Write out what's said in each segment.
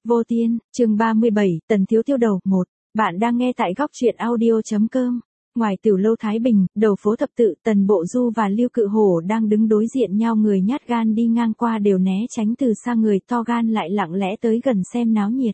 Vô Tiên, chương 37, Tần Thiếu Tiêu Đầu 1. Bạn đang nghe tại góc truyện audio.com. Ngoài tiểu lâu Thái Bình, đầu phố Thập Tự, Tần Bộ Du và Lưu Cự Hổ đang đứng đối diện nhau, người nhát gan đi ngang qua đều né tránh, từ xa người to gan lại lặng lẽ tới gần xem náo nhiệt.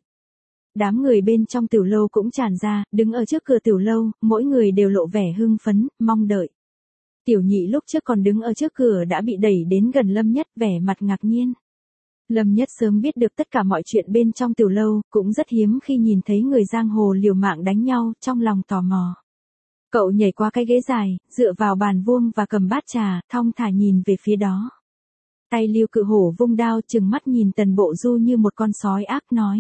Đám người bên trong tiểu lâu cũng tràn ra, đứng ở trước cửa tiểu lâu, mỗi người đều lộ vẻ hưng phấn, mong đợi. Tiểu Nhị lúc trước còn đứng ở trước cửa đã bị đẩy đến gần Lâm Nhất, vẻ mặt ngạc nhiên. Lâm Nhất sớm biết được tất cả mọi chuyện bên trong tiểu lâu, cũng rất hiếm khi nhìn thấy người giang hồ liều mạng đánh nhau, trong lòng tò mò. Cậu nhảy qua cái ghế dài, dựa vào bàn vuông và cầm bát trà, thong thả nhìn về phía đó. Tay Lưu Cự Hổ vung đao, trừng mắt nhìn Tần Bộ Du như một con sói ác, nói: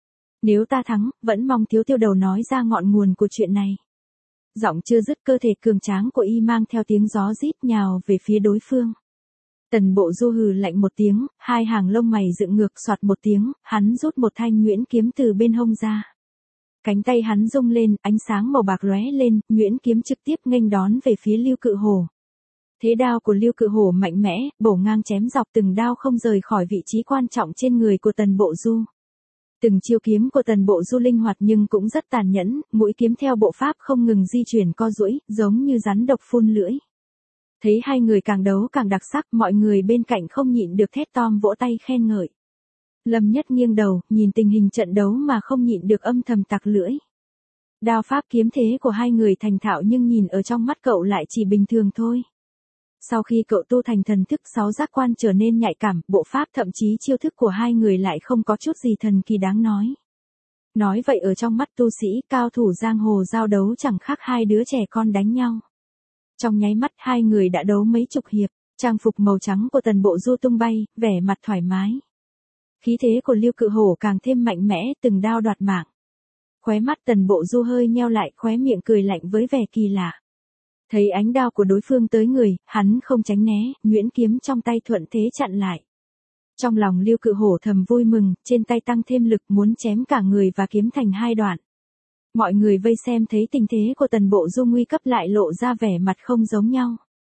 Nếu ta thắng, vẫn mong Thiếu Tiêu Đầu nói ra ngọn nguồn của chuyện này. Giọng chưa dứt, cơ thể cường tráng của y mang theo tiếng gió rít nhào về phía đối phương. Tần Bộ Du hừ lạnh một tiếng, hai hàng lông mày dựng ngược, xoạt một tiếng, hắn rút một thanh nhuyễn kiếm từ bên hông ra. Cánh tay hắn rung lên, ánh sáng màu bạc lóe lên, nhuyễn kiếm trực tiếp nghênh đón về phía Lưu Cự Hổ. Thế đao của Lưu Cự Hổ mạnh mẽ, bổ ngang chém dọc, từng đao không rời khỏi vị trí quan trọng trên người của Tần Bộ Du. Từng chiêu kiếm của Tần Bộ Du linh hoạt nhưng cũng rất tàn nhẫn, mũi kiếm theo bộ pháp không ngừng di chuyển co duỗi, giống như rắn độc phun lưỡi. Thấy hai người càng đấu càng đặc sắc, mọi người bên cạnh không nhịn được thét tom vỗ tay khen ngợi. Lâm Nhất nghiêng đầu, nhìn tình hình trận đấu mà không nhịn được âm thầm tặc lưỡi. Đao pháp kiếm thế của hai người thành thạo nhưng nhìn ở trong mắt cậu lại chỉ bình thường thôi. Sau khi cậu tu thành thần thức 6 giác quan trở nên nhạy cảm, bộ pháp thậm chí chiêu thức của hai người lại không có chút gì thần kỳ đáng nói. Nói vậy ở trong mắt tu sĩ, cao thủ giang hồ giao đấu chẳng khác hai đứa trẻ con đánh nhau. Trong nháy mắt hai người đã đấu mấy chục hiệp, trang phục màu trắng của Tần Bộ Du tung bay, vẻ mặt thoải mái. Khí thế của Lưu Cự Hổ càng thêm mạnh mẽ, từng đao đoạt mạng. Khóe mắt Tần Bộ Du hơi nheo lại, khóe miệng cười lạnh với vẻ kỳ lạ. Thấy ánh đao của đối phương tới người, hắn không tránh né, nhuyễn kiếm trong tay thuận thế chặn lại. Trong lòng Lưu Cự Hổ thầm vui mừng, trên tay tăng thêm lực, muốn chém cả người và kiếm thành hai đoạn. Mọi người vây xem thấy tình thế của Tần Bộ Du nguy cấp lại lộ ra vẻ mặt không giống nhau.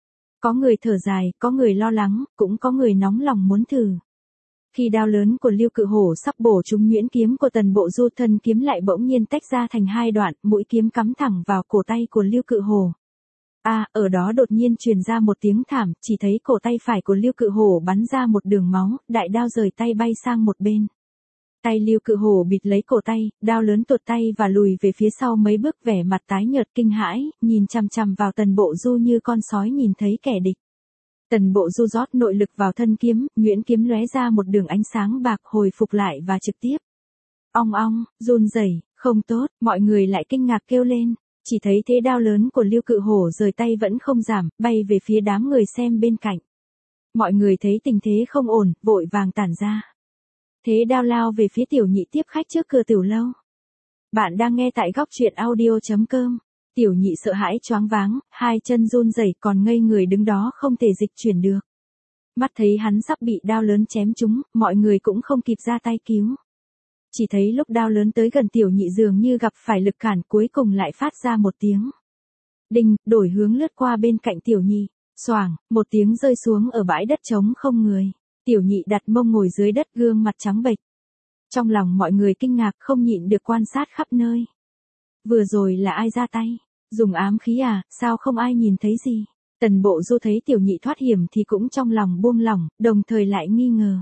Có người thở dài, có người lo lắng, cũng có người nóng lòng muốn thử. Khi đao lớn của Lưu Cự Hổ sắp bổ trúng nhuyễn kiếm của Tần Bộ Du, thân kiếm lại bỗng nhiên tách ra thành hai đoạn, mũi kiếm cắm thẳng vào cổ tay của Lưu Cự Hổ. Ở đó đột nhiên truyền ra một tiếng thảm, chỉ thấy cổ tay phải của Lưu Cự Hổ bắn ra một đường máu, đại đao rời tay bay sang một bên. Tay Lưu Cự Hổ bịt lấy cổ tay, đao lớn tuột tay và lùi về phía sau mấy bước, vẻ mặt tái nhợt kinh hãi, nhìn chằm chằm vào Tần Bộ Du như con sói nhìn thấy kẻ địch. Tần Bộ Du rót nội lực vào thân kiếm, nhuyễn kiếm lóe ra một đường ánh sáng bạc, hồi phục lại và trực tiếp. Ong ong, run rẩy, không tốt, mọi người lại kinh ngạc kêu lên. Chỉ thấy thế đao lớn của Lưu Cự Hổ rời tay vẫn không giảm, bay về phía đám người xem bên cạnh. Mọi người thấy tình thế không ổn, vội vàng tản ra. Thế đao lao về phía Tiểu Nhị tiếp khách trước cửa tiểu lâu. Bạn đang nghe tại góc truyện audio.com. Tiểu Nhị sợ hãi choáng váng, hai chân run rẩy, còn ngây người đứng đó không thể dịch chuyển được. Mắt thấy hắn sắp bị đao lớn chém trúng, mọi người cũng không kịp ra tay cứu. Chỉ thấy lúc đao lớn tới gần Tiểu Nhị dường như gặp phải lực cản, cuối cùng lại phát ra một tiếng đinh, đổi hướng lướt qua bên cạnh Tiểu Nhị. Xoảng, một tiếng rơi xuống ở bãi đất trống không người. Tiểu Nhị đặt mông ngồi dưới đất, gương mặt trắng bệch. Trong lòng mọi người kinh ngạc, không nhịn được quan sát khắp nơi. Vừa rồi là ai ra tay? Dùng ám khí à, sao không ai nhìn thấy gì? Tần Bộ Du thấy Tiểu Nhị thoát hiểm thì cũng trong lòng buông lỏng, đồng thời lại nghi ngờ.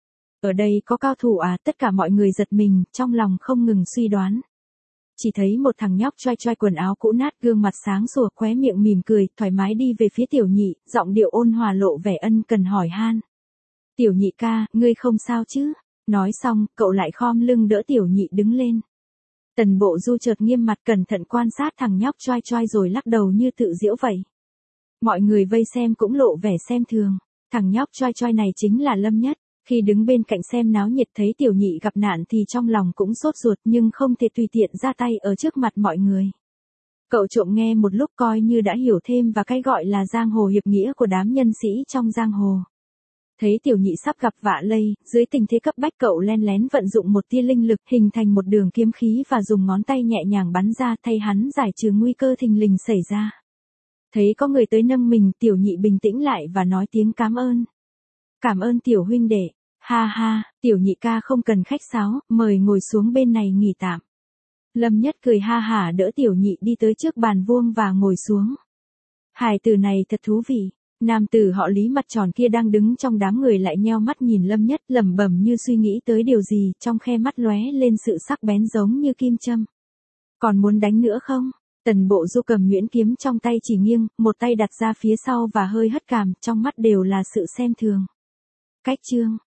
Ở đây có cao thủ à? Tất cả mọi người giật mình, trong lòng không ngừng suy đoán. Chỉ thấy một thằng nhóc choai choai quần áo cũ nát, gương mặt sáng sủa, khóe miệng mỉm cười, thoải mái đi về phía Tiểu Nhị, giọng điệu ôn hòa lộ vẻ ân cần hỏi han. Tiểu Nhị ca, ngươi không sao chứ? Nói xong, cậu lại khom lưng đỡ Tiểu Nhị đứng lên. Tần Bộ Du chợt nghiêm mặt, cẩn thận quan sát thằng nhóc choai choai rồi lắc đầu như tự giễu vậy. Mọi người vây xem cũng lộ vẻ xem thường. Thằng nhóc choai choai này chính là Lâm Nhất. Khi đứng bên cạnh xem náo nhiệt thấy Tiểu Nhị gặp nạn thì trong lòng cũng sốt ruột, nhưng không thể tùy tiện ra tay ở trước mặt mọi người. Cậu trộm nghe một lúc coi như đã hiểu thêm và cái gọi là giang hồ hiệp nghĩa của đám nhân sĩ trong giang hồ. Thấy Tiểu Nhị sắp gặp vạ lây, dưới tình thế cấp bách cậu len lén vận dụng một tia linh lực hình thành một đường kiếm khí và dùng ngón tay nhẹ nhàng bắn ra thay hắn giải trừ nguy cơ thình lình xảy ra. Thấy có người tới nâng mình, Tiểu Nhị bình tĩnh lại và nói tiếng cảm ơn. Cảm ơn Tiểu huynh đệ. Ha ha, tiểu nhị ca không cần khách sáo, mời ngồi xuống bên này nghỉ tạm. Lâm Nhất cười ha hả đỡ tiểu nhị đi tới trước bàn vuông và ngồi xuống. Hài tử này thật thú vị. Nam tử họ Lý mặt tròn kia đang đứng trong đám người lại nheo mắt nhìn Lâm Nhất, lẩm bẩm như suy nghĩ tới điều gì, trong khe mắt lóe lên sự sắc bén giống như kim châm. Còn muốn đánh nữa không? Tần Bộ Du cầm nhuyễn kiếm trong tay chỉ nghiêng, một tay đặt ra phía sau và hơi hất cằm, trong mắt đều là sự xem thường. Cách chương